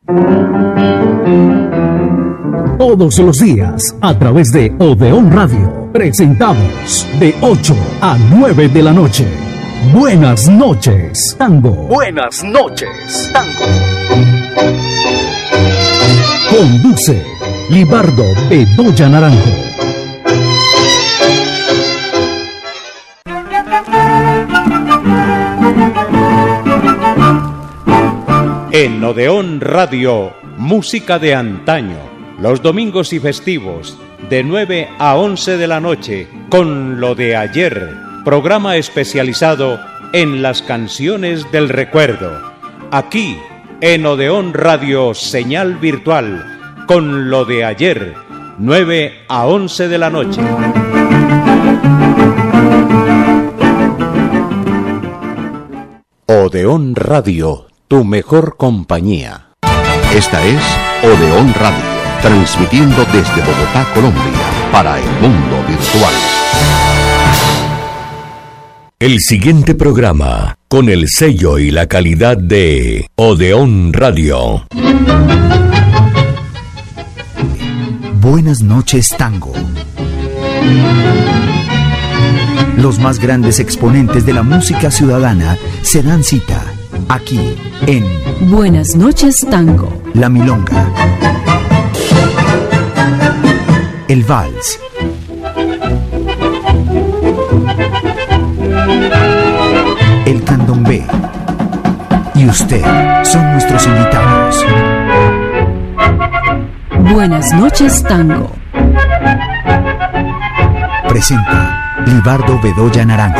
Todos los días, a través de Odeón Radio, presentamos de 8 a 9 de la noche. Buenas noches, Tango. Buenas noches, Tango. Conduce Libardo Bedoya Naranjo. En Odeón Radio, música de antaño. Los domingos y festivos, de 9 a 11 de la noche, con Lo de Ayer, programa especializado en las canciones del recuerdo. Aquí, en Odeón Radio, señal virtual, con Lo de Ayer, 9 a 11 de la noche. Odeón Radio, tu mejor compañía. Esta es Odeón Radio, transmitiendo desde Bogotá, Colombia, para el mundo virtual. El siguiente programa, con el sello y la calidad de Odeón Radio. Buenas noches, Tango. Los más grandes exponentes de la música ciudadana se dan cita aquí en Buenas noches, Tango. La milonga, el vals, el candombe y usted son nuestros invitados. Buenas noches, Tango. Presenta Libardo Bedoya Naranjo.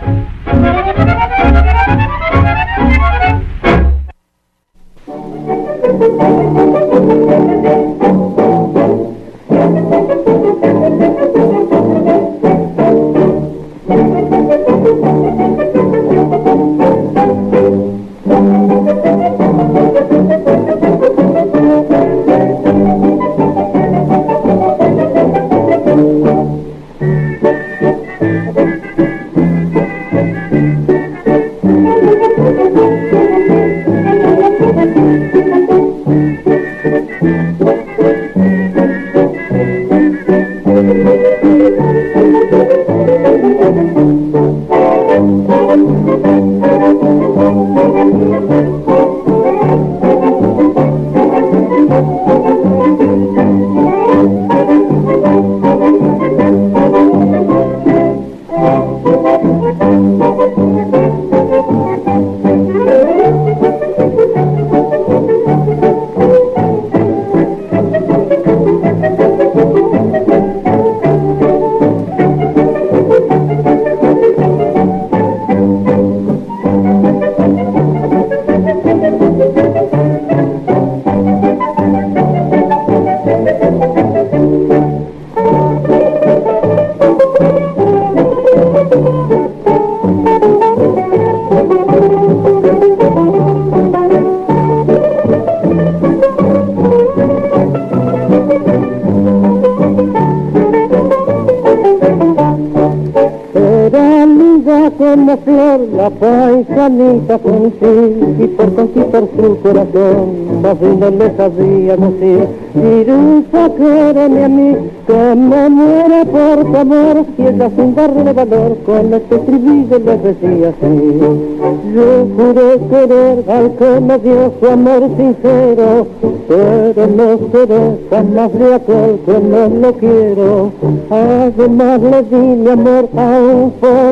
Como flor la paisanita con sí, y por conquistar su corazón, más no le sabía decir, Irusa, quéreme a mí, que me muera por tu amor, y ella sin darle valor, con este estribillo le decía así. Yo juré querer al que me dio su amor sincero, pero no seré jamás de aquel que no lo quiero. Además le di mi amor a un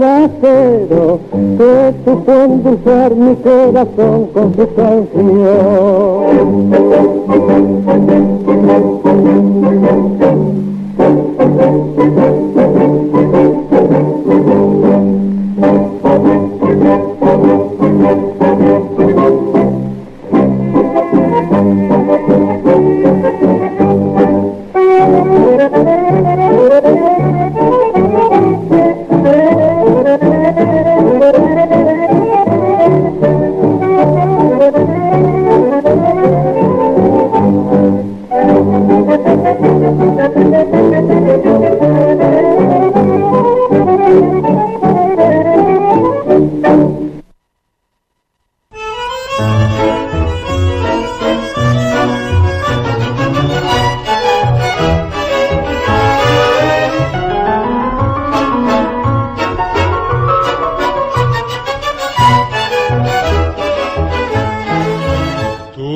forastero que supo endulzar mi corazón con su canción.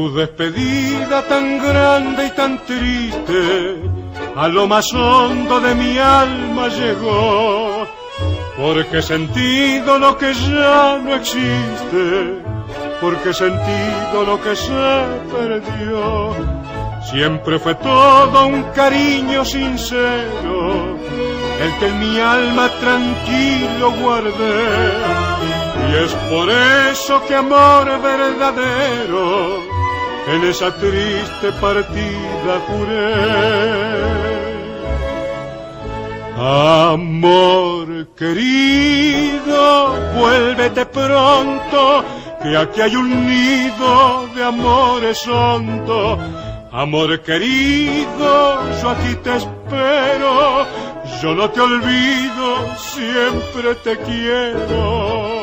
Tu despedida tan grande y tan triste a lo más hondo de mi alma llegó, porque he sentido lo que ya no existe, porque he sentido lo que se perdió. Siempre fue todo un cariño sincero, el que en mi alma tranquilo guardé, y es por eso que amor verdadero en esa triste partida juré. Amor querido, vuélvete pronto, que aquí hay un nido de amores hondo. Amor querido, yo aquí te espero, yo no te olvido, siempre te quiero.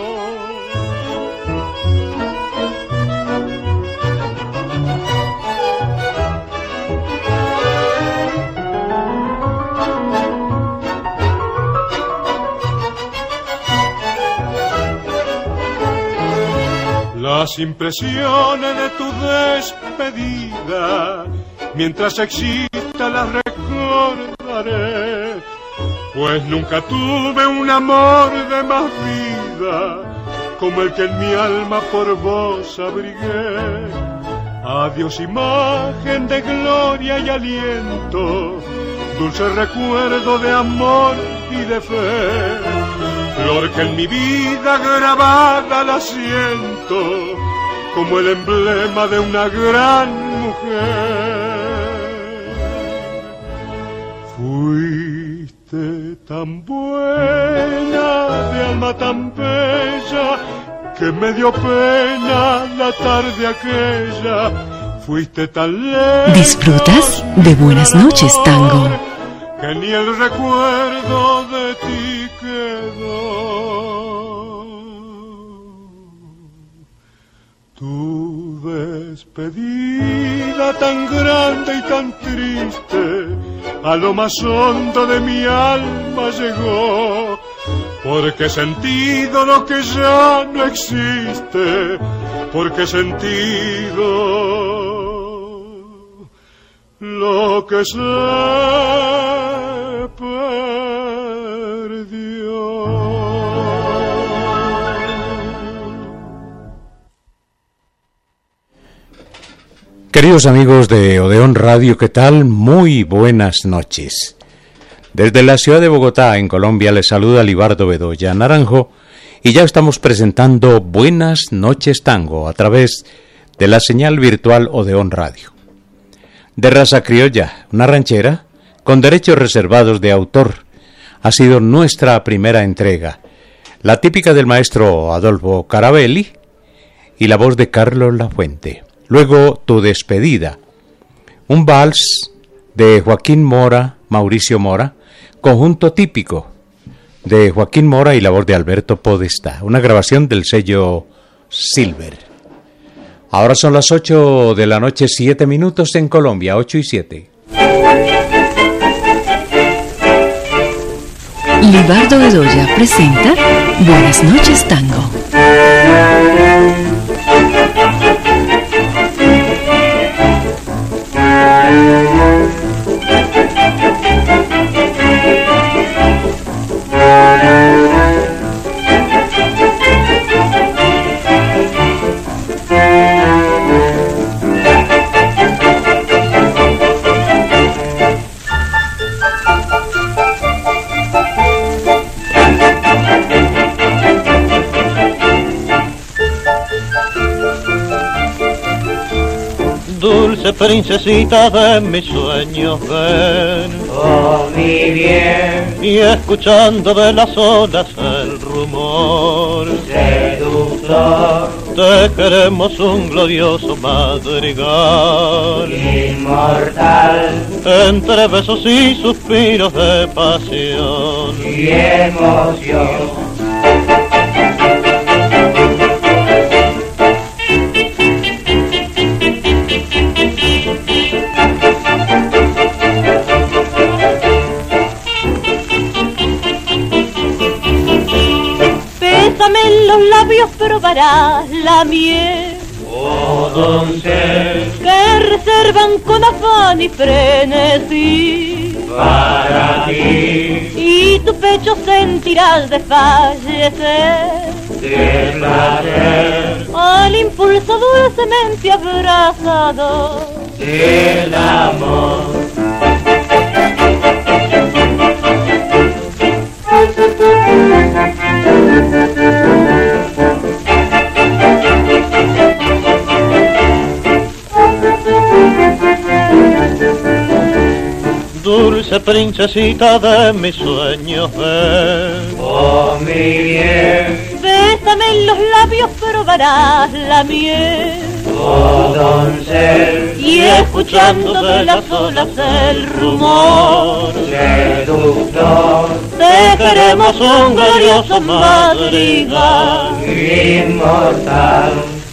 Las impresiones de tu despedida, mientras exista las recordaré, pues nunca tuve un amor de más vida como el que en mi alma por vos abrigué. Adiós imagen de gloria y aliento, dulce recuerdo de amor y de fe, flor que en mi vida grabada la siento como el emblema de una gran mujer. Fuiste tan buena, de alma tan bella, que me dio pena la tarde aquella. Fuiste tan lejos. ¿Disfrutas de Buenas Noches, Tango? Que ni el recuerdo de ti quedó. Tu despedida tan grande y tan triste a lo más hondo de mi alma llegó, porque he sentido lo que ya no existe, porque he sentido lo que se perdió. Queridos amigos de Odeón Radio, ¿qué tal? Muy buenas noches. Desde la ciudad de Bogotá, en Colombia, les saluda Libardo Bedoya Naranjo y ya estamos presentando Buenas Noches Tango a través de la señal virtual Odeón Radio. De raza criolla, una ranchera con derechos reservados de autor, ha sido nuestra primera entrega, la típica del maestro Adolfo Carabelli y la voz de Carlos Lafuente. Luego Tu Despedida, un vals de Joaquín Mora, Mauricio Mora, conjunto típico de Joaquín Mora y la voz de Alberto Podestá, una grabación del sello Silver. Ahora son las 8 de la noche, 7 minutos en Colombia, 8 y 7. Libardo Bedoya presenta Buenas Noches Tango. Dulce princesita de mis sueños, ven, oh mi bien, y escuchando de las olas el rumor seductor, te queremos un glorioso madrigal inmortal, entre besos y suspiros de pasión y emoción. En los labios probarás la miel, oh oh doncel, que reservan con afán y frenesí para ti, y tu pecho sentirás desfallecer de placer, al impulso dulcemente abrazado del amor. Dulce princesita de mis sueños, ven. Oh mi bien, bésame en los labios, probarás la miel. oh doncel, Y escuchando de las olas el rumor seductor, te queremos un glorioso madrigal. inmortal.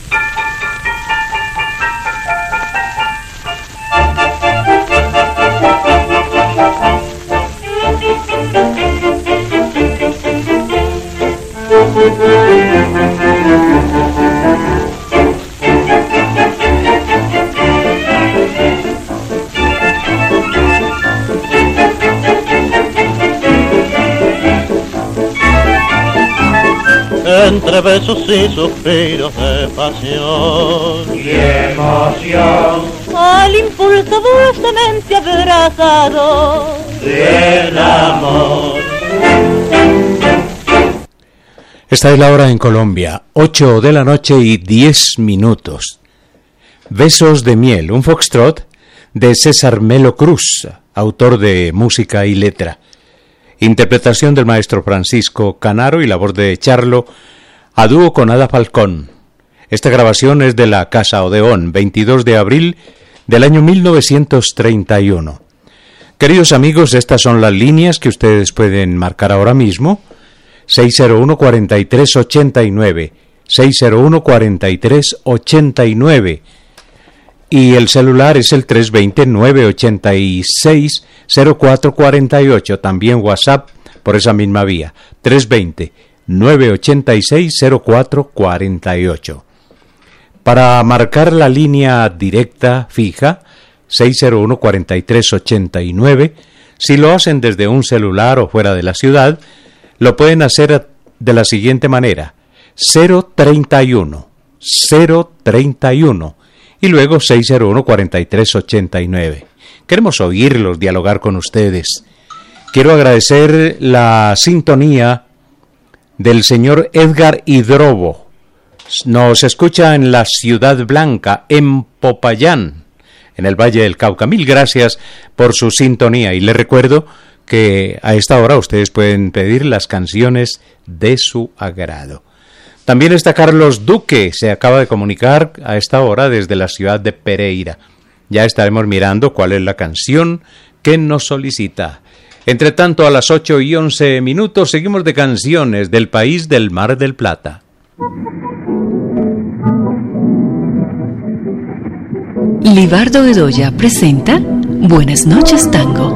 Entre besos y suspiros de pasión y emoción, al impulso dulcemente abrazado del amor. Esta es la hora en Colombia, 8 de la noche y 10 minutos. Besos de miel, un foxtrot de César Melo Cruz, autor de música y letra. Interpretación del maestro Francisco Canaro y la voz de Charlo, a dúo con Ada Falcón. Esta grabación es de la Casa Odeón, 22 de abril del año 1931. Queridos amigos, estas son las líneas que ustedes pueden marcar ahora mismo. 601-4389, 601-4389. Y el celular es el 320-986-0448. También WhatsApp por esa misma vía. 320-986-0448. Para marcar la línea directa fija, 601-4389. Si lo hacen desde un celular o fuera de la ciudad, lo pueden hacer de la siguiente manera. 031. Y luego 601-4389. Queremos oírlos, dialogar con ustedes. Quiero agradecer la sintonía del señor Edgar Hidrobo. Nos escucha en la Ciudad Blanca, en Popayán, en el Valle del Cauca. Mil gracias por su sintonía y les recuerdo que a esta hora ustedes pueden pedir las canciones de su agrado. También está Carlos Duque, se acaba de comunicar a esta hora desde la ciudad de Pereira. Ya estaremos mirando cuál es la canción que nos solicita. Entre tanto, a las 8:11 minutos seguimos de canciones del país del Mar del Plata. Libardo Bedoya presenta Buenas noches, Tango.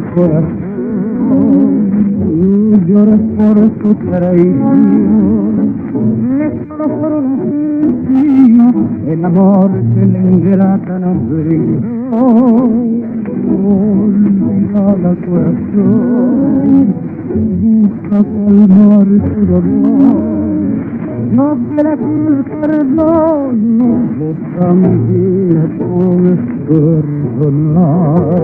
corazón llora por su traición. Solo por un día el amor que la ingrata nos brindó. Olvidada corazón, busca calmar su dolor. No quiere que el perdón no también puedes perdonar.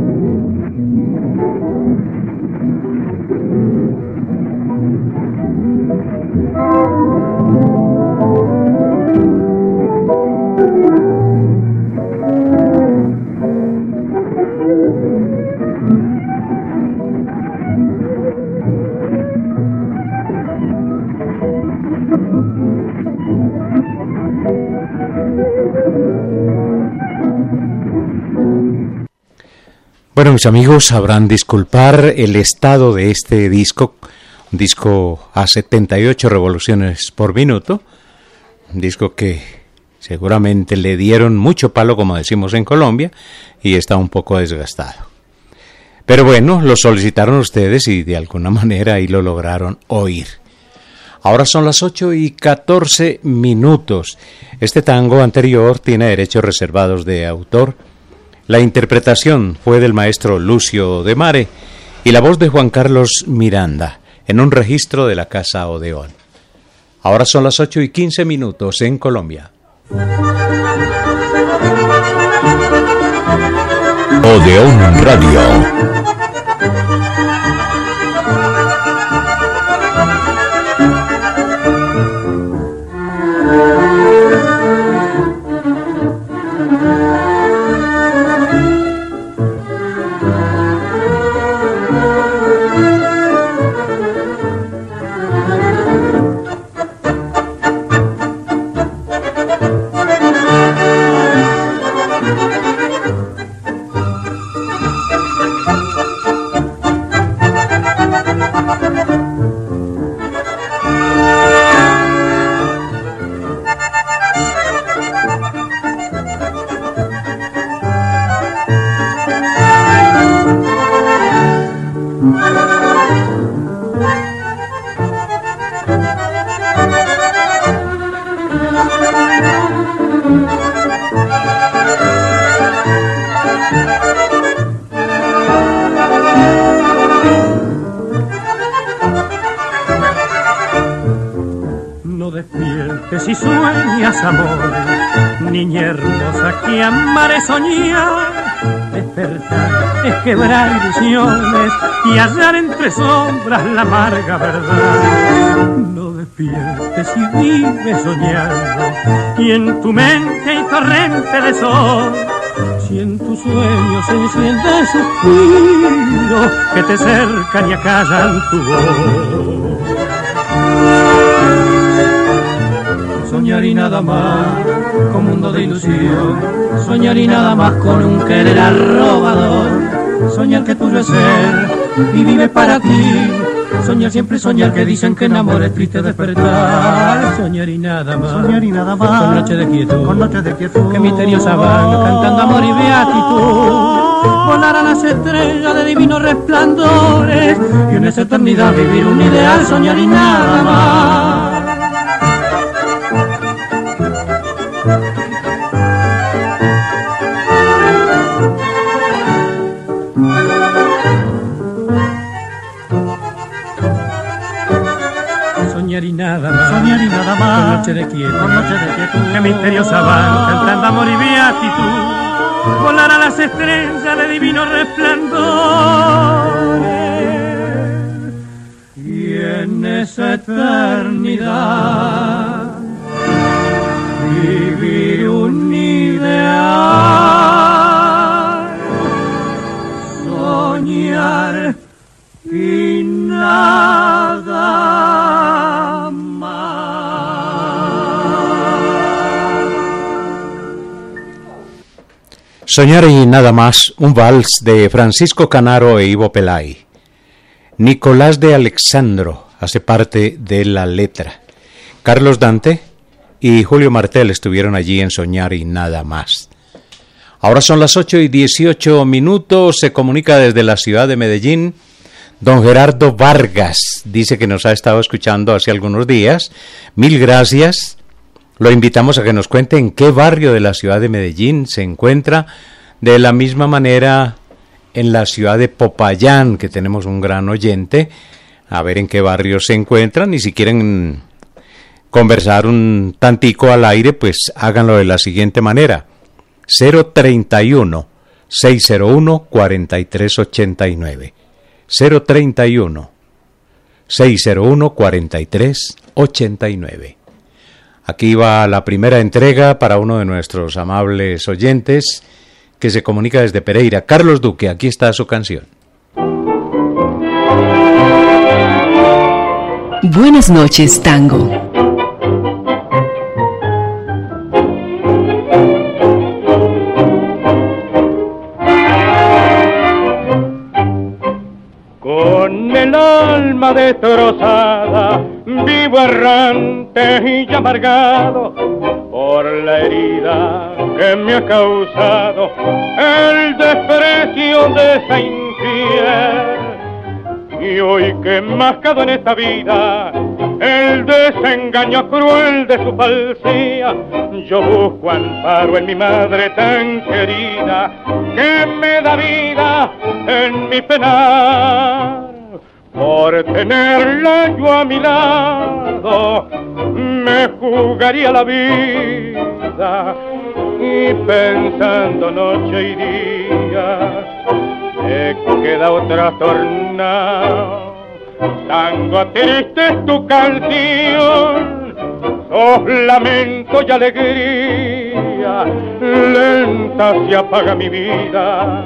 Bueno, mis amigos, sabrán disculpar el estado de este disco, un disco a 78 revoluciones por minuto, un disco que seguramente le dieron mucho palo, como decimos en Colombia, y está un poco desgastado. Pero bueno, lo solicitaron ustedes y de alguna manera ahí lo lograron oír. Ahora son las 8:14. Este tango anterior tiene derechos reservados de autor. La interpretación fue del maestro Lucio de Mare y la voz de Juan Carlos Miranda en un registro de la Casa Odeón. Ahora son las 8:15 en Colombia. Odeón Radio. Si sueñas amor, niña hermosa que amar es soñar, despertar es quebrar ilusiones y hallar entre sombras la amarga verdad. No despiertes si vives soñando y en tu mente hay torrente de sol. Si en tus sueños se enciende suspiros que te cercan y acallan tu voz. Soñar y nada más con mundo de ilusión, soñar y nada más con un querer arrobador, soñar que tuyo es ser y vive para ti, soñar siempre soñar que dicen que en amor es triste despertar, soñar y nada más con noche de quietud, que misteriosa van cantando amor y beatitud, volar a las estrellas de divinos resplandores y en esa eternidad vivir un ideal, soñar y nada más. Soñar y nada más, con noche de quietud, que misteriosa van cantando amor y beatitud, volar a las estrellas de divinos resplandores y en esa eternidad vivir un ideal, soñar y nada más. Soñar y nada más, un vals de Francisco Canaro e Ivo Pelay. Nicolás de Alexandro hace parte de la letra. Carlos Dante y Julio Martel estuvieron allí en Soñar y nada más. Ahora son las 8:18. Se comunica desde la ciudad de Medellín don Gerardo Vargas. Dice que nos ha estado escuchando hace algunos días. Mil gracias. Lo invitamos a que nos cuente en qué barrio de la ciudad de Medellín se encuentra. De la misma manera en la ciudad de Popayán, que tenemos un gran oyente. A ver en qué barrio se encuentran, y si quieren conversar un tantico al aire, pues háganlo de la siguiente manera: 031-601-4389. 031-601-4389. Aquí va la primera entrega para uno de nuestros amables oyentes que se comunica desde Pereira. Carlos Duque, aquí está su canción. Buenas noches, tango. Con el alma destrozada, vivo errante y amargado por la herida que me ha causado el desprecio de esa infiel. Y hoy que he mascado en esta vida el desengaño cruel de su falsía, yo busco amparo en mi madre tan querida que me da vida en mi penar. Por tenerla yo a mi lado me jugaría la vida, y pensando noche y día he quedado trastornado. Tango triste es tu canción, sos lamento y alegría, lenta se apaga mi vida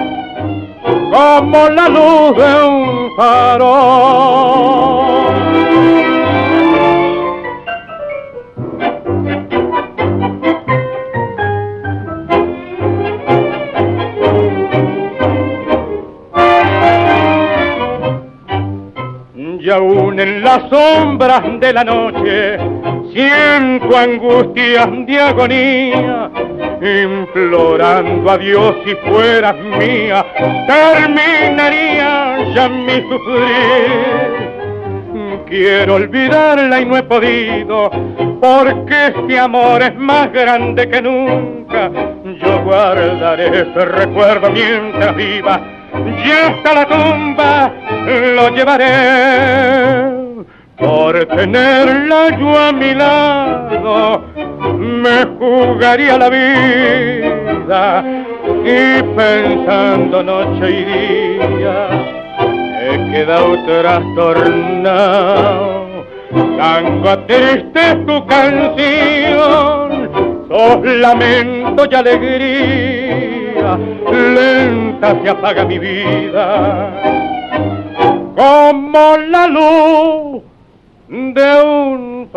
como la luz de un farol. Y aún en las sombras de la noche siento angustias de agonía, implorando a Dios, si fueras mía, terminaría ya mi sufrir. Quiero olvidarla y no he podido, porque este amor es más grande que nunca. Yo guardaré ese recuerdo mientras viva, y hasta la tumba lo llevaré. Por tenerla yo a mi lado me jugaría la vida, y pensando noche y día he quedado trastornado. Tango triste es tu canción, sos lamento y alegría, lenta se apaga mi vida como la luz de un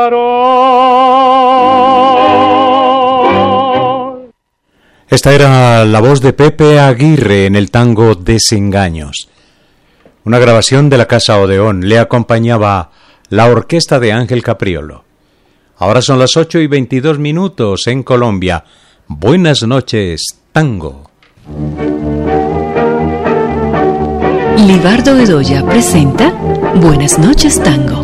farol. Esta era la voz de Pepe Aguirre en el tango Desengaños, una grabación de la Casa Odeón. Le acompañaba la orquesta de Ángel Capriolo. Ahora son las 8:22 en Colombia. Buenas noches, tango. Libardo Bedoya presenta Buenas noches, tango.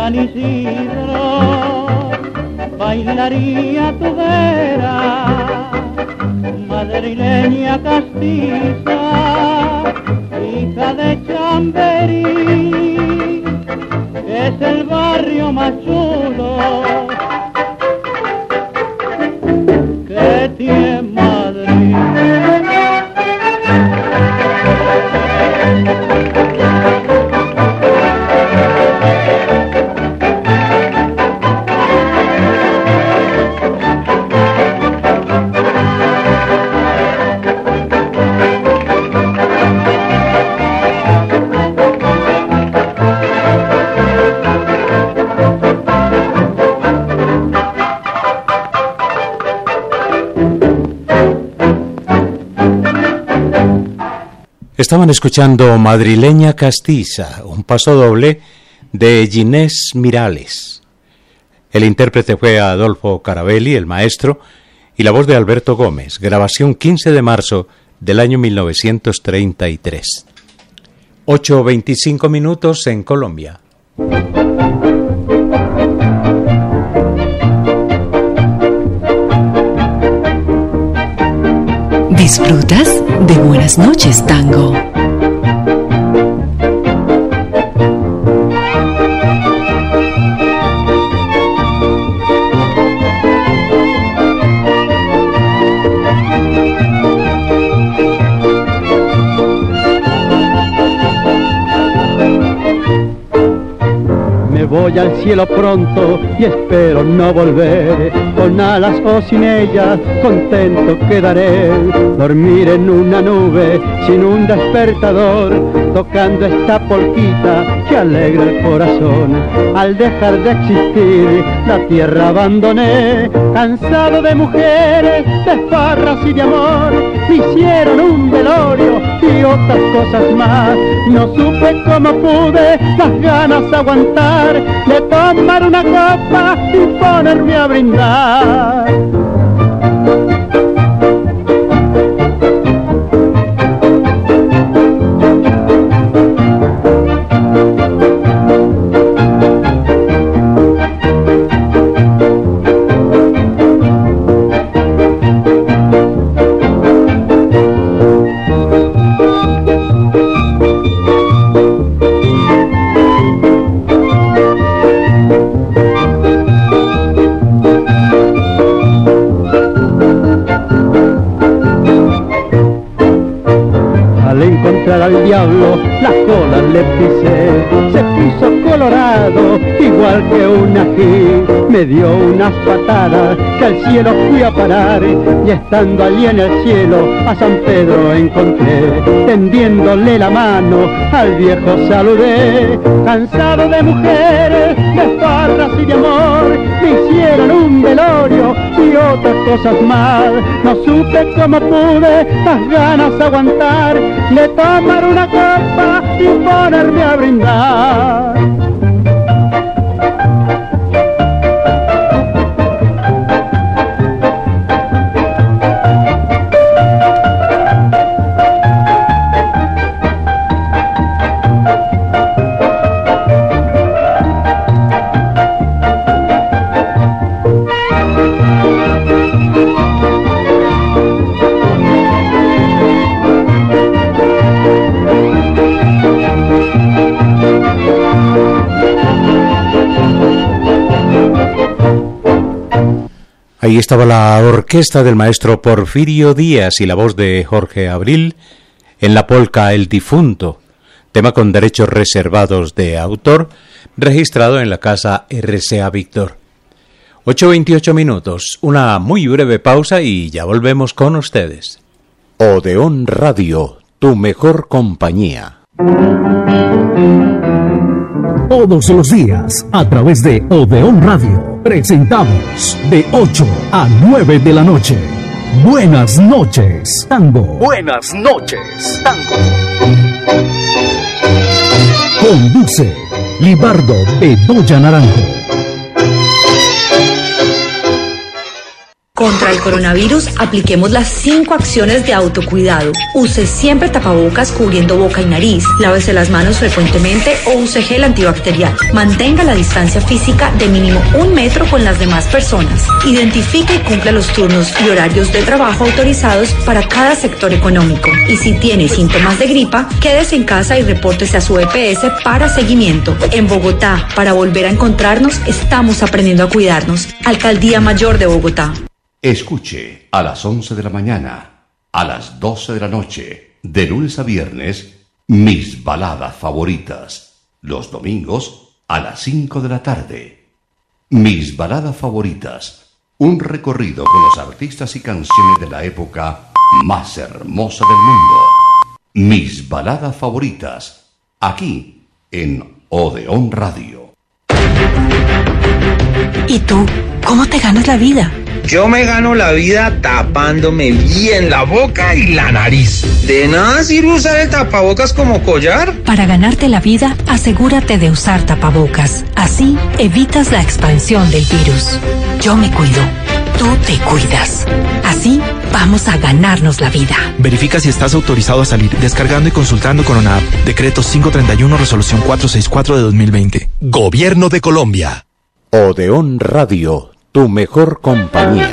San Isidro, bailaría tu vera, madrileña castiza, hija de Chamberí, que es el barrio más chulo que tiene Madrid. Estaban escuchando Madrileña Castiza, un paso doble de Ginés Mirales. El intérprete fue Adolfo Carabelli, el maestro, y la voz de Alberto Gómez, grabación 15 de marzo del año 1933. 8:25 minutos en Colombia. ¿Disfrutas de Buenas noches, Tango? Voy al cielo pronto y espero no volver, con alas o sin ellas, contento quedaré, dormir en una nube sin un despertador, tocando esta polquita que alegra el corazón. Al dejar de existir, la tierra abandoné, cansado de mujeres, de farras y de amor, me hicieron un velorio y otras cosas más, no supe cómo pude las ganas aguantar, de tomar una copa y ponerme a brindar. Al diablo la cola le pisé, se puso colorado igual que un ají, me dio unas patadas que al cielo fui a parar, y estando allí en el cielo a San Pedro encontré, tendiéndole la mano al viejo saludé, cansado de mujeres, de farras y de amor, me hicieron un velorio y otras cosas más, no supe cómo pude las ganas aguantar, de tomar una copa y ponerme a brindar. Ahí estaba la orquesta del maestro Porfirio Díaz y la voz de Jorge Abril en la polca El Difunto, tema con derechos reservados de autor, registrado en la casa RCA Víctor. 8:28 minutos, una muy breve pausa y ya volvemos con ustedes. Odeón Radio, tu mejor compañía. Todos los días, a través de Odeón Radio, presentamos de 8 a 9 de la noche. Buenas noches, Tango. Buenas noches, Tango. Conduce Libardo Bedoya Naranjo. Contra el coronavirus, apliquemos las 5 acciones de autocuidado. Use siempre tapabocas cubriendo boca y nariz. Lávese las manos frecuentemente o use gel antibacterial. Mantenga la distancia física de mínimo 1 metro con las demás personas. Identifique y cumpla los turnos y horarios de trabajo autorizados para cada sector económico. Y si tiene síntomas de gripa, quédese en casa y repórtese a su EPS para seguimiento. En Bogotá, para volver a encontrarnos, estamos aprendiendo a cuidarnos. Alcaldía Mayor de Bogotá. Escuche a las 11 de la mañana, a las 12 de la noche, de lunes a viernes, mis baladas favoritas. Los domingos a las 5 de la tarde. Mis baladas favoritas. Un recorrido con los artistas y canciones de la época más hermosa del mundo. Mis baladas favoritas. Aquí en Odeón Radio. ¿Y tú? ¿Cómo te ganas la vida? Yo me gano la vida tapándome bien la boca y la nariz. ¿De nada sirve usar el tapabocas como collar? Para ganarte la vida, asegúrate de usar tapabocas. Así, evitas la expansión del virus. Yo me cuido. Tú te cuidas. Así, vamos a ganarnos la vida. Verifica si estás autorizado a salir, descargando y consultando con ONAP. Decreto 531, Resolución 464 de 2020. Gobierno de Colombia. Odeón Radio, tu mejor compañía.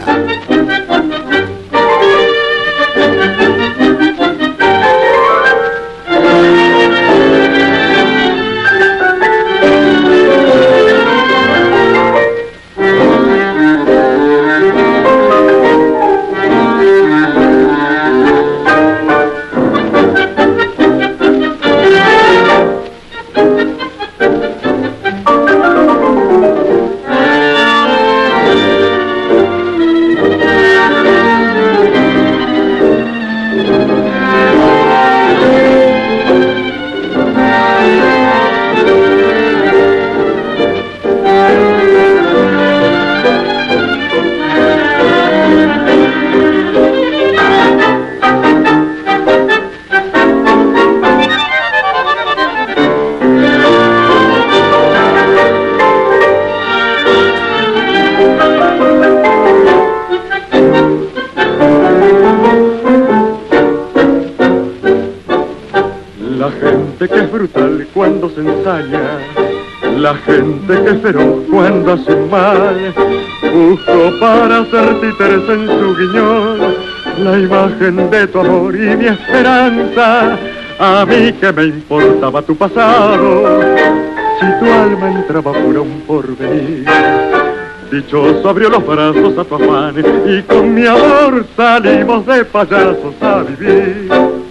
La gente que es feroz cuando hace mal, busco para hacer títeres en su guiñol la imagen de tu amor y mi esperanza. A mí que me importaba tu pasado, si tu alma entraba por un porvenir. Dichoso abrió los brazos a tu afán y con mi amor salimos de payasos a vivir.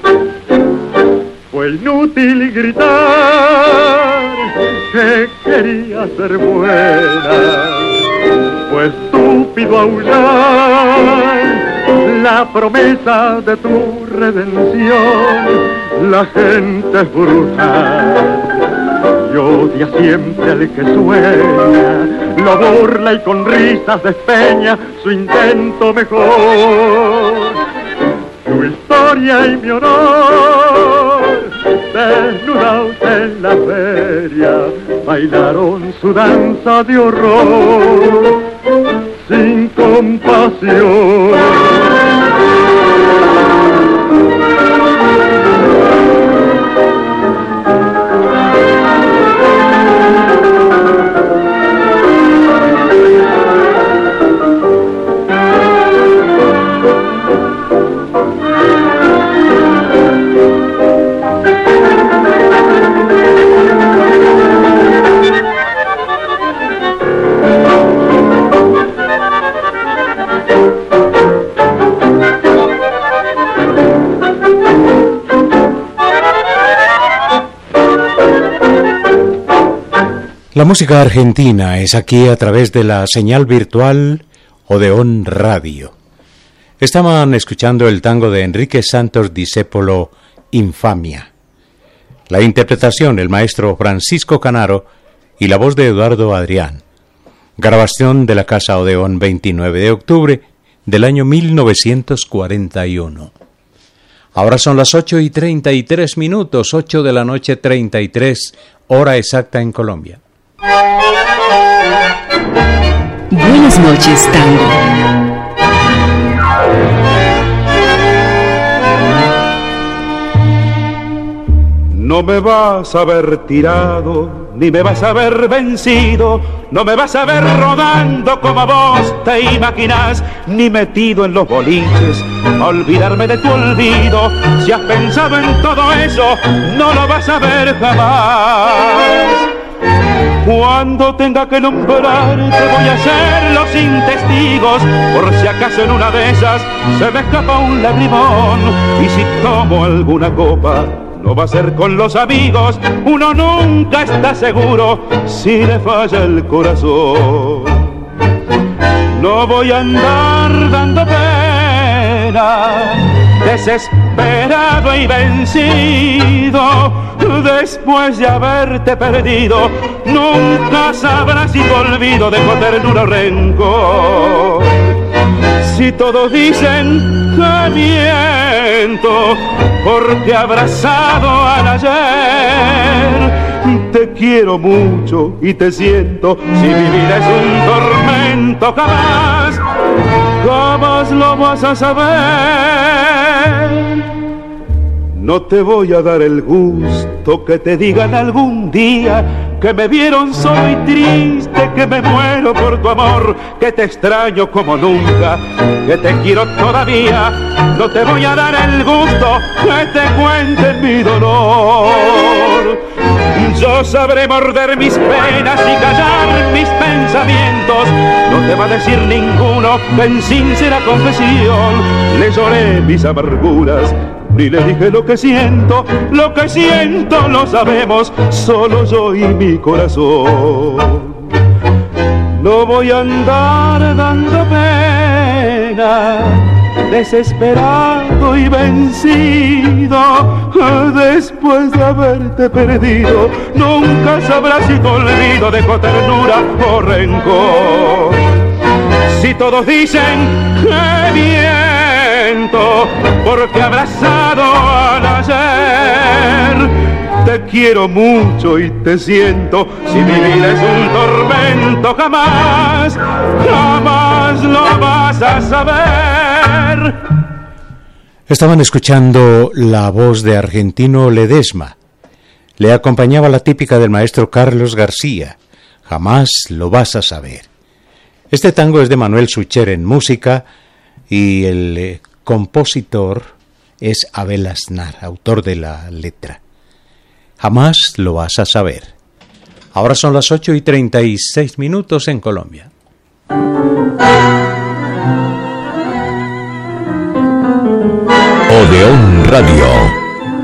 Fue inútil gritar que quería ser buena, fue estúpido aullar la promesa de tu redención. La gente es brutal y odia siempre al que sueña, lo burla y con risas despeña su intento mejor. Tu historia y mi honor, desnudados en la feria, bailaron su danza de horror, sin compasión. La música argentina es aquí a través de la señal virtual Odeón Radio. Estaban escuchando el tango de Enrique Santos Discépolo, Infamia. La interpretación, el maestro Francisco Canaro y la voz de Eduardo Adrián. Grabación de la Casa Odeón, 29 de octubre del año 1941. Ahora son las 8:33, 8 de la noche 33, hora exacta en Colombia. Buenas noches, tango. No me vas a ver tirado, ni me vas a ver vencido, no me vas a ver rodando como vos te imaginás, ni metido en los boliches a olvidarme de tu olvido. Si has pensado en todo eso, no lo vas a ver jamás. Cuando tenga que nombrarte voy a hacerlo sin testigos, por si acaso en una de esas se me escapa un lagrimón. Y si tomo alguna copa, no va a ser con los amigos, uno nunca está seguro si le falla el corazón. No voy a andar dando pena, desesperado y vencido, después de haberte perdido, nunca sabrás si te olvido de tu ternura o rencor. Si todos dicen que miento, porque abrazado al ayer, te quiero mucho y te siento, si mi vida es un tormento, jamás, jamás lo vas a saber. No te voy a dar el gusto que te digan algún día que me vieron solo y triste, que me muero por tu amor, que te extraño como nunca, que te quiero todavía. No te voy a dar el gusto que te cuente mi dolor. Yo sabré morder mis penas y callar mis pensamientos. No te va a decir ninguno que en sincera confesión le lloré mis amarguras, ni le dije lo que siento lo sabemos solo yo y mi corazón. No voy a andar dando pena, desesperado y vencido, después de haberte perdido, nunca sabrás si te olvido de tu ternura o rencor. Si todos dicen que miento, porque abrazado al ayer, te quiero mucho y te siento, si mi vida es un tormento, jamás, jamás lo vas a saber. Estaban escuchando la voz de Argentino Ledesma. Le acompañaba la típica del maestro Carlos García, Jamás lo vas a saber. Este tango es de Manuel Sucher en música y el compositor es Abel Aznar, autor de la letra. Jamás lo vas a saber. Ahora son las 8:36 en Colombia. Odeón Radio.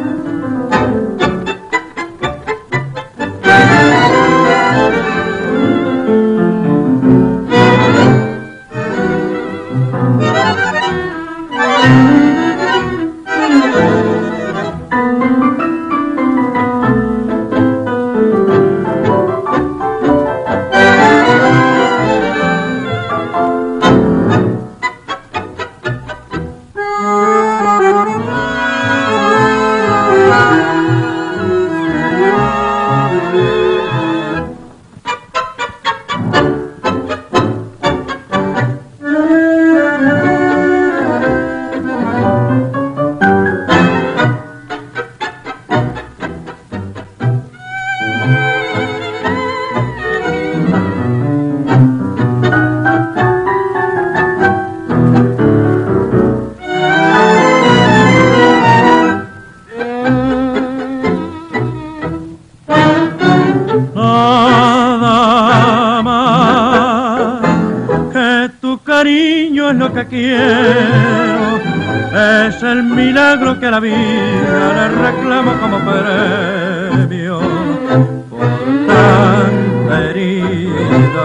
Que la vida le reclama como premio por tanta herida,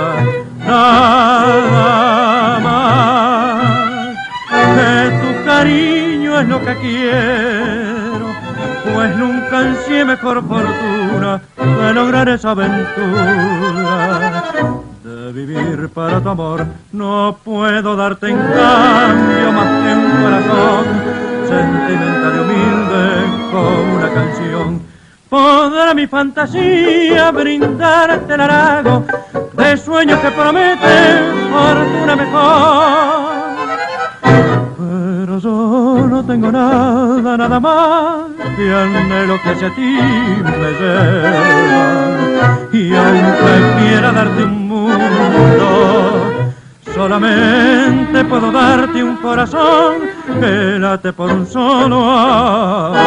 nada más que tu cariño es lo que quiero, pues nunca ansié mejor fortuna de lograr esa aventura de vivir para tu amor. No puedo darte en cambio más que un corazón sentimental y humilde como una canción. Podrá mi fantasía brindarte el halago de sueños que prometen fortuna mejor, Pero yo no tengo nada, nada más que anhelo que hacia ti me lleva. Y aunque quiera darte un mundo, solamente puedo darte un corazón que late por un solo amor.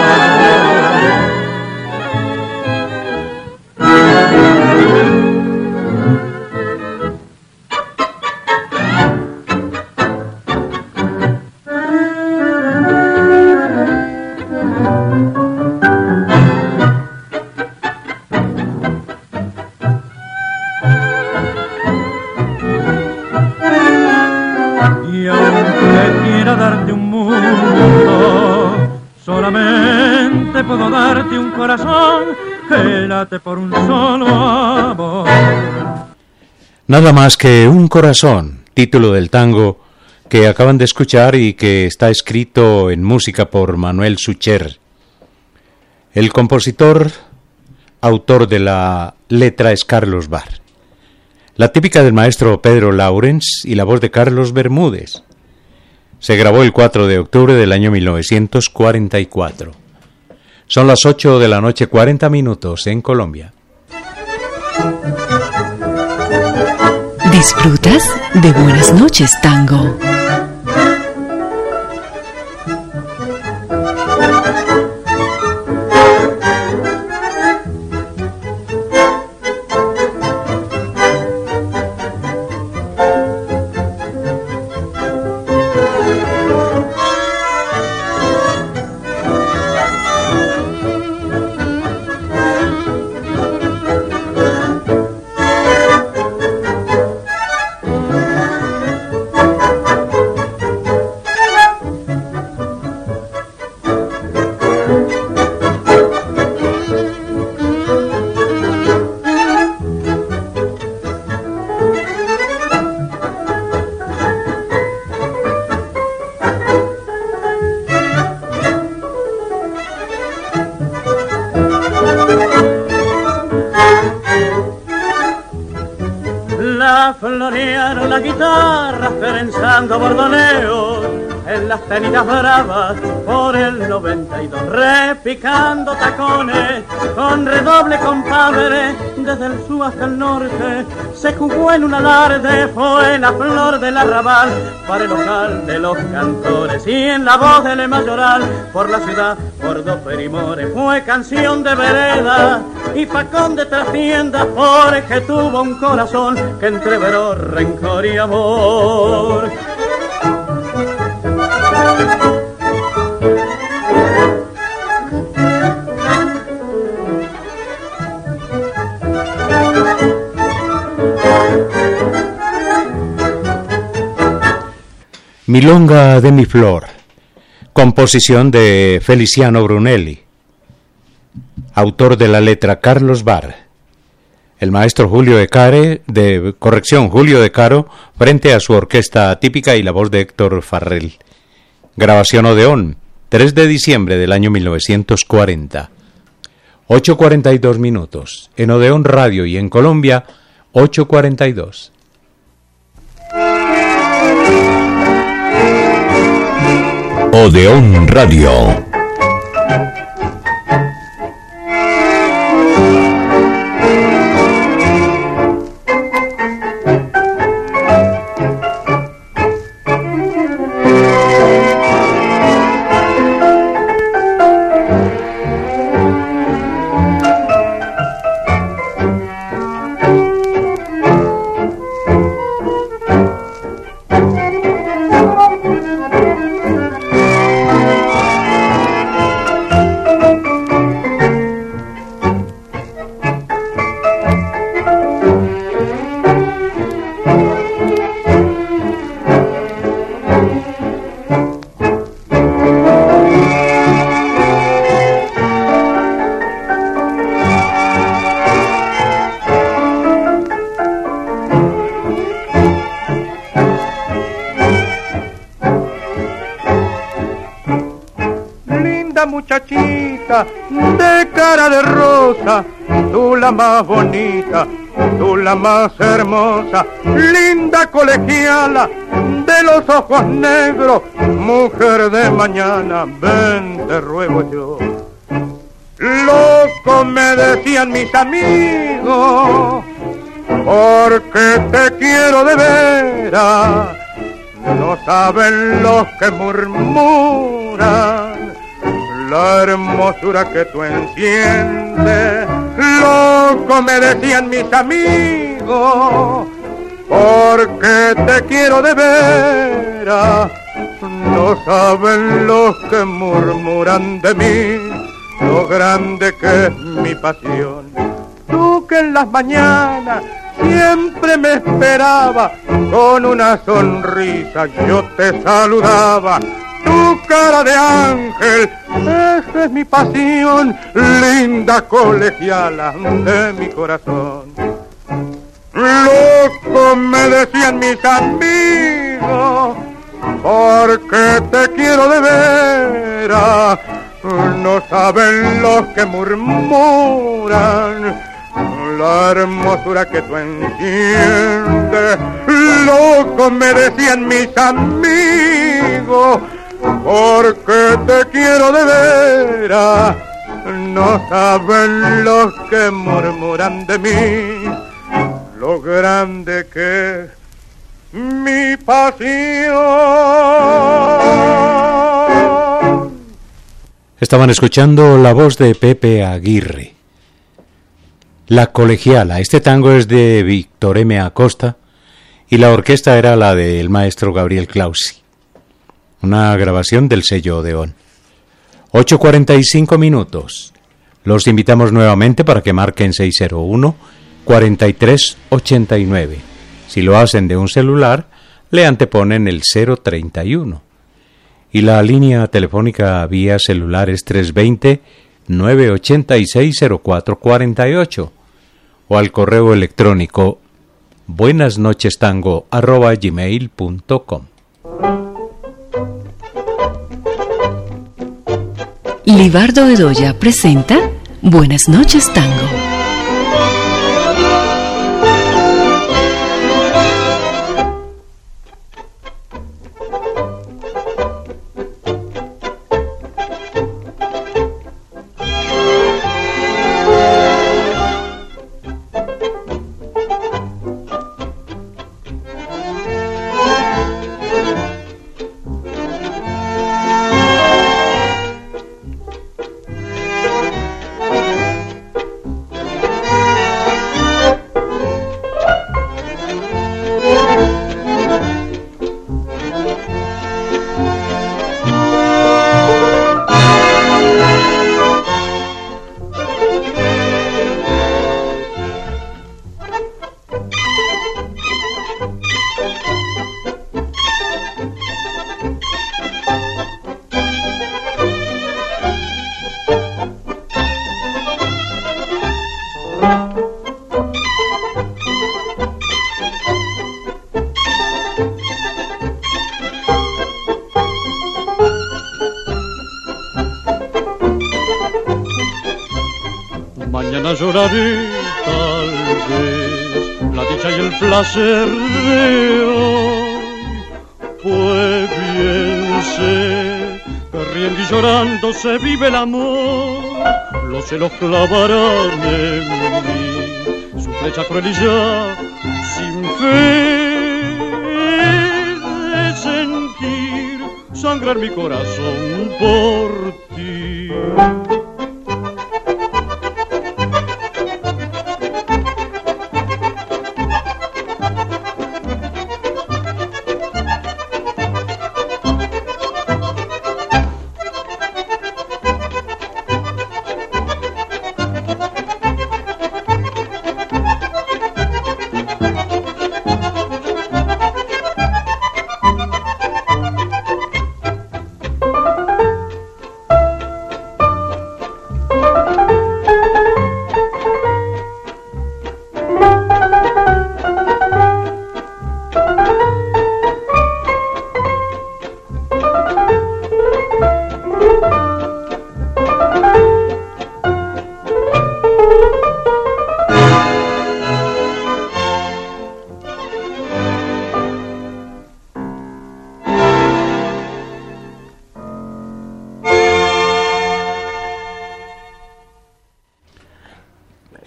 Darte un mundo, solamente puedo darte un corazón que late por un solo amor. Nada más que un corazón, título del tango que acaban de escuchar y que está escrito en música por Manuel Sucher. El compositor, autor de la letra es Carlos Barr. La típica del maestro Pedro Laurens y la voz de Carlos Bermúdez. Se grabó el 4 de octubre del año 1944. Son las 8 de la noche, 40 minutos en Colombia. ¿Disfrutas de Buenas noches, Tango? Florearon las guitarras trenzando bordoneos en las tenidas bravas por el 92, repicando tacones con redoble compadre desde el sur hasta el norte. Se jugó en un alarde, fue la flor del arrabal para el local de los cantores, y en la voz del mayoral por la ciudad, por dos perimores, fue canción de vereda y facón de trastienda, porque tuvo un corazón que entreveró rencor y amor. Milonga de mi flor, composición de Feliciano Brunelli, autor de la letra Carlos Barr. El maestro Julio de Caro, frente a su orquesta típica y la voz de Héctor Farrell. Grabación Odeón, 3 de diciembre del año 1940. 8:42 minutos. En Odeón Radio y en Colombia, 8:42. Odeón Radio. Muchachita de cara de rosa, tú la más bonita, tú la más hermosa, linda colegiala de de los ojos negros, mujer de mañana, ven te ruego yo. Loco me decían mis amigos, porque te quiero de veras. No saben los que murmuran la hermosura que tú enciendes. Loco me decían mis amigos, porque te quiero de veras. No saben los que murmuran de mí lo grande que es mi pasión. Tú que en las mañanas siempre me esperaba, con una sonrisa yo te saludaba. Tu cara de ángel, esa es mi pasión, linda colegiala de mi corazón. Loco me decían mis amigos, porque te quiero de veras. No saben los que murmuran la hermosura que tú enciendes. Loco me decían mis amigos, porque te quiero de veras. No saben los que murmuran de mí lo grande que es mi pasión. Estaban escuchando la voz de Pepe Aguirre. La Colegiala. Este tango es de Víctor M. Acosta y la orquesta era la del maestro Gabriel Clausi. Una grabación del sello Odeón. 8:45 minutos. Los invitamos nuevamente para que marquen 601-4389. Si lo hacen de un celular, le anteponen el 031. Y la línea telefónica vía celular es 320-986-0448 o al correo electrónico buenasnochestango@gmail.com. Libardo Bedoya presenta Buenas noches Tango. Mañana lloraré tal vez la dicha y el placer de hoy, pues bien sé que riendo y llorando se vive el amor. Los celos clavarán en mí su flecha cruel y ya sin fe de sentir sangrar mi corazón por ti.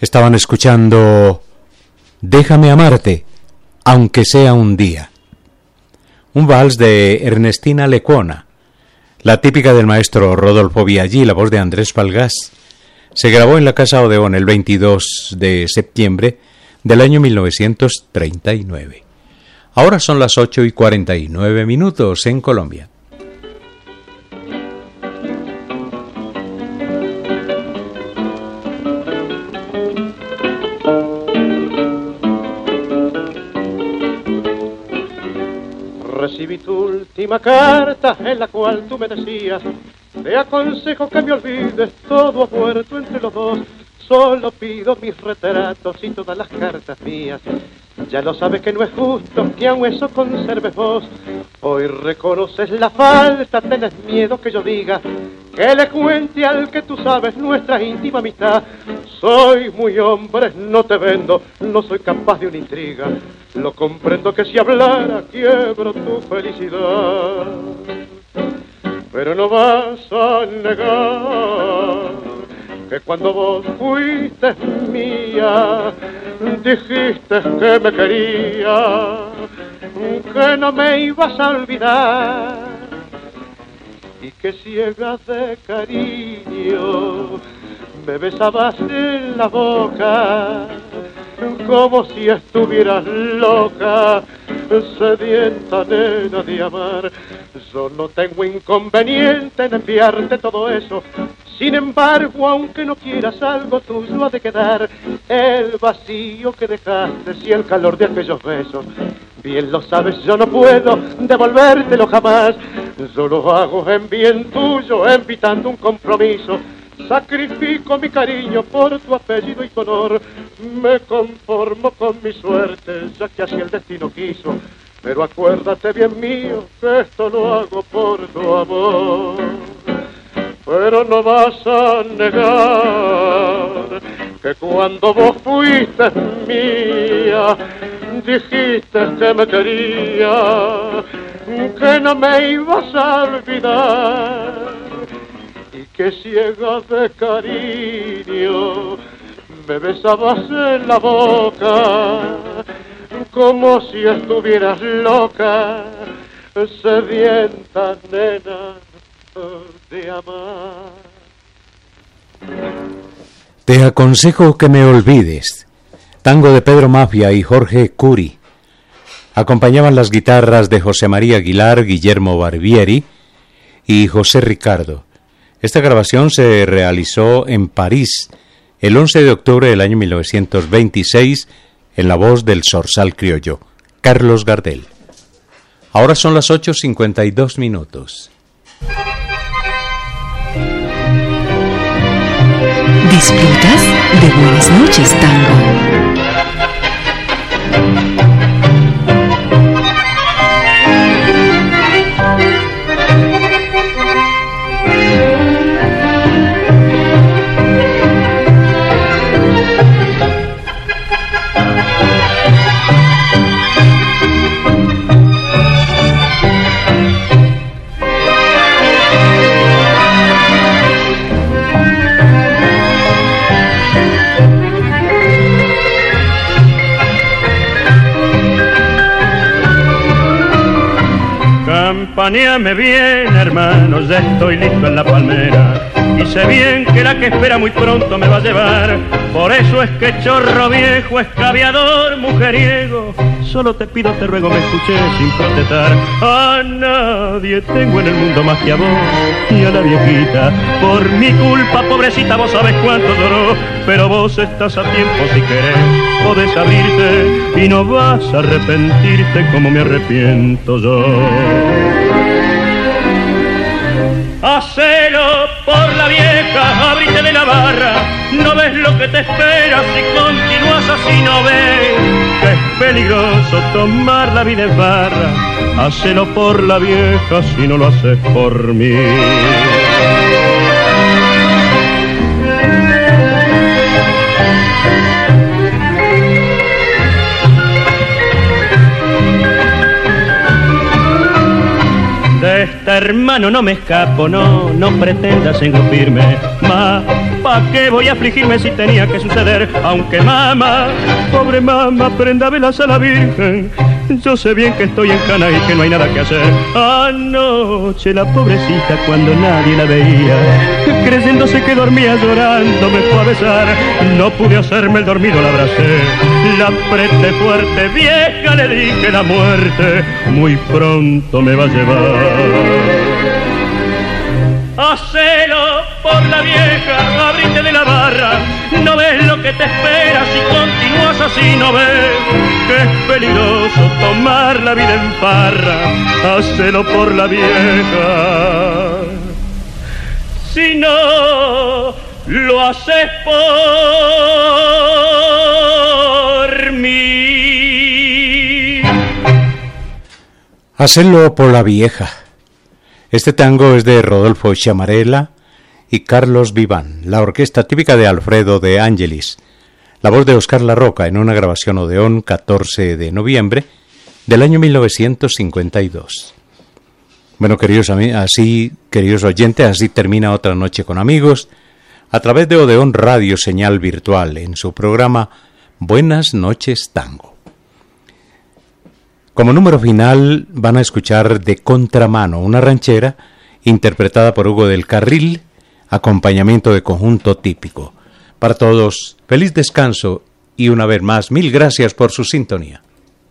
Estaban escuchando Déjame amarte, aunque sea un día. Un vals de Ernestina Lecuona, la típica del maestro Rodolfo Biaggi, la voz de Andrés Falgás. Se grabó en la Casa Odeón el 22 de septiembre del año 1939. Ahora son las 8:49 en Colombia. Recibí tu última carta en la cual tú me decías: te aconsejo que me olvides, todo ha muerto entre los dos. Solo pido mis retratos y todas las cartas mías. Ya lo sabes que no es justo que aún eso conserves vos. Hoy reconoces la falta, tenés miedo que yo diga, que le cuente al que tú sabes nuestra íntima amistad. Soy muy hombre, no te vendo, no soy capaz de una intriga. Lo comprendo que si hablara quiebro tu felicidad. Pero no vas a negar que cuando vos fuiste mía, dijiste que me quería, que no me ibas a olvidar, y que ciega de cariño me besabas en la boca, como si estuvieras loca, sedienta nena de amar. Yo no tengo inconveniente en enviarte todo eso. Sin embargo, aunque no quieras, algo tuyo ha de quedar. El vacío que dejaste y el calor de aquellos besos. Bien lo sabes, yo no puedo devolvértelo jamás. Yo lo hago en bien tuyo, evitando un compromiso. Sacrifico mi cariño por tu apellido y tu honor. Me conformo con mi suerte, ya que así el destino quiso. Pero acuérdate bien mío, que esto lo hago por tu amor. Pero no vas a negar que cuando vos fuiste mía, dijiste que me quería, que no me ibas a olvidar, y que ciega de cariño me besabas en la boca, como si estuvieras loca, sedienta nena de amar. Te aconsejo que me olvides. Tango de Pedro Mafia y Jorge Curi. Acompañaban las guitarras de José María Aguilar, Guillermo Barbieri y José Ricardo. Esta grabación se realizó en París el 11 de octubre del año 1926 en la voz del zorzal criollo, Carlos Gardel. Ahora son las 8:52. ¿Disfrutas de Buenas Noches, Tango? Campaneame bien, hermano, ya estoy listo en la palmera. Y sé bien que la que espera muy pronto me va a llevar. Por eso es que chorro viejo, escabiador, mujeriego, solo te pido, te ruego, me escuches sin protestar. A nadie tengo en el mundo más que a vos y a la viejita. Por mi culpa, pobrecita, vos sabés cuánto lloró. Pero vos estás a tiempo si querés, podés abrirte y no vas a arrepentirte como me arrepiento yo. Hacelo por la vieja, abrite de la barra. No ves lo que te espera si continúas así, no ves que es peligroso tomar la vida en barra. Hacelo por la vieja si no lo haces por mí. De esta, hermano, no me escapo, no pretendas engrupirme más. ¿pa' qué voy a afligirme si tenía que suceder? Aunque mamá, pobre mamá, prenda velas a la Virgen. Yo sé bien que estoy en cana y que no hay nada que hacer. Anoche la pobrecita, cuando nadie la veía, creyéndose que dormía llorando, me fue a besar. No pude hacerme el dormido, la abracé, la apreté fuerte. Vieja, le dije, la muerte muy pronto me va a llevar. Hacelo por la vieja, abrite de la barra. No ves lo que te espera si continúas así. No ves que es peligroso tomar la vida en farra. Hacelo por la vieja. Si no lo haces por mí. Hacelo por la vieja. Este tango es de Rodolfo Chamarela y Carlos Viván, la orquesta típica de Alfredo de Angelis, la voz de Oscar La Roca en una grabación Odeón 14 de noviembre del año 1952. Bueno, queridos oyentes, así termina otra noche con amigos a través de Odeón Radio Señal Virtual en su programa Buenas Noches Tango. Como número final van a escuchar De Contramano, una ranchera interpretada por Hugo del Carril, acompañamiento de conjunto típico. Para todos, feliz descanso y una vez más, mil gracias por su sintonía.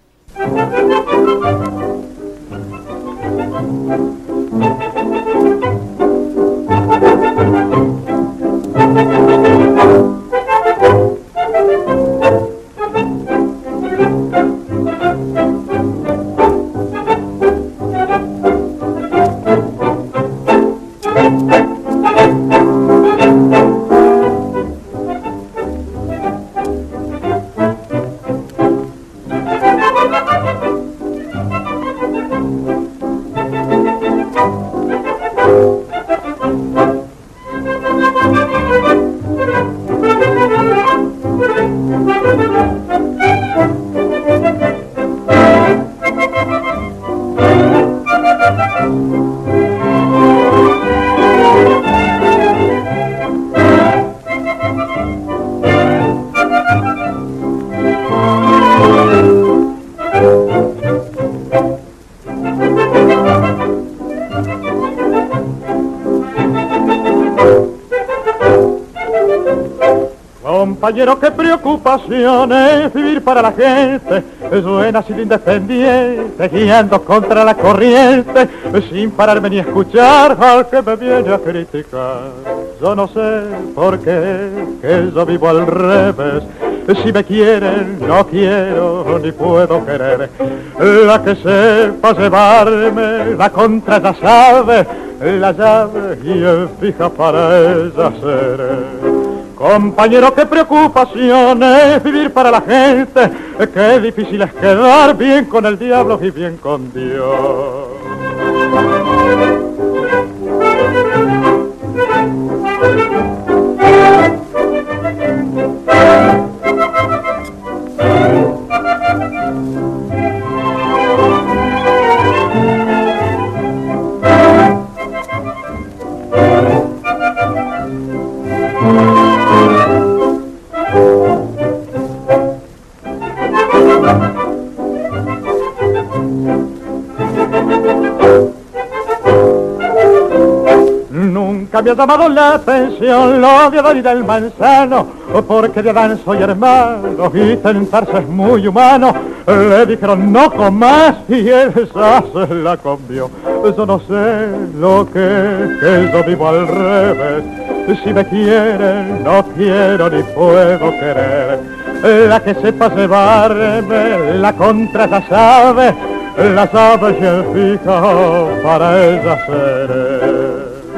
Compañero, qué preocupación es vivir para la gente. Suena así de independiente, guiando contra la corriente, sin pararme ni escuchar al que me viene a criticar. Yo no sé por qué, que yo vivo al revés. Si me quieren, no quiero ni puedo querer. La que sepa llevarme, la contra ya sabe, la llave y el fija para ella seré. Compañero, qué preocupación es vivir para la gente, qué difícil es quedar bien con el diablo y bien con Dios. Nunca me ha llamado la atención lo de Adán y del Manzano, porque de Adán soy hermano y tentarse es muy humano. Le dijeron no comas y él esa se la comió. Yo no sé lo que yo vivo al revés. Si me quieren, no quiero ni puedo querer. La que sepa llevarme, la contra ya sabe, la sabe y el fijo para ella seré.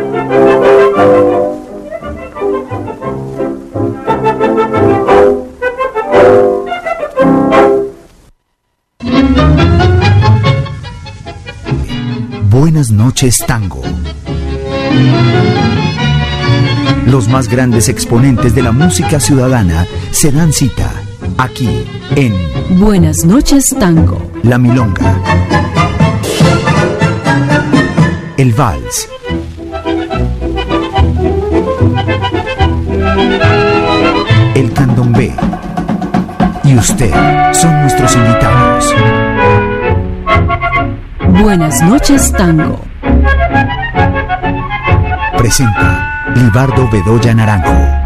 Buenas noches, Tango. Los más grandes exponentes de la música ciudadana se dan cita aquí en Buenas noches, Tango. La Milonga, el Vals, el candombe y usted son nuestros invitados. Buenas noches, tango. Presenta Libardo Bedoya Naranjo.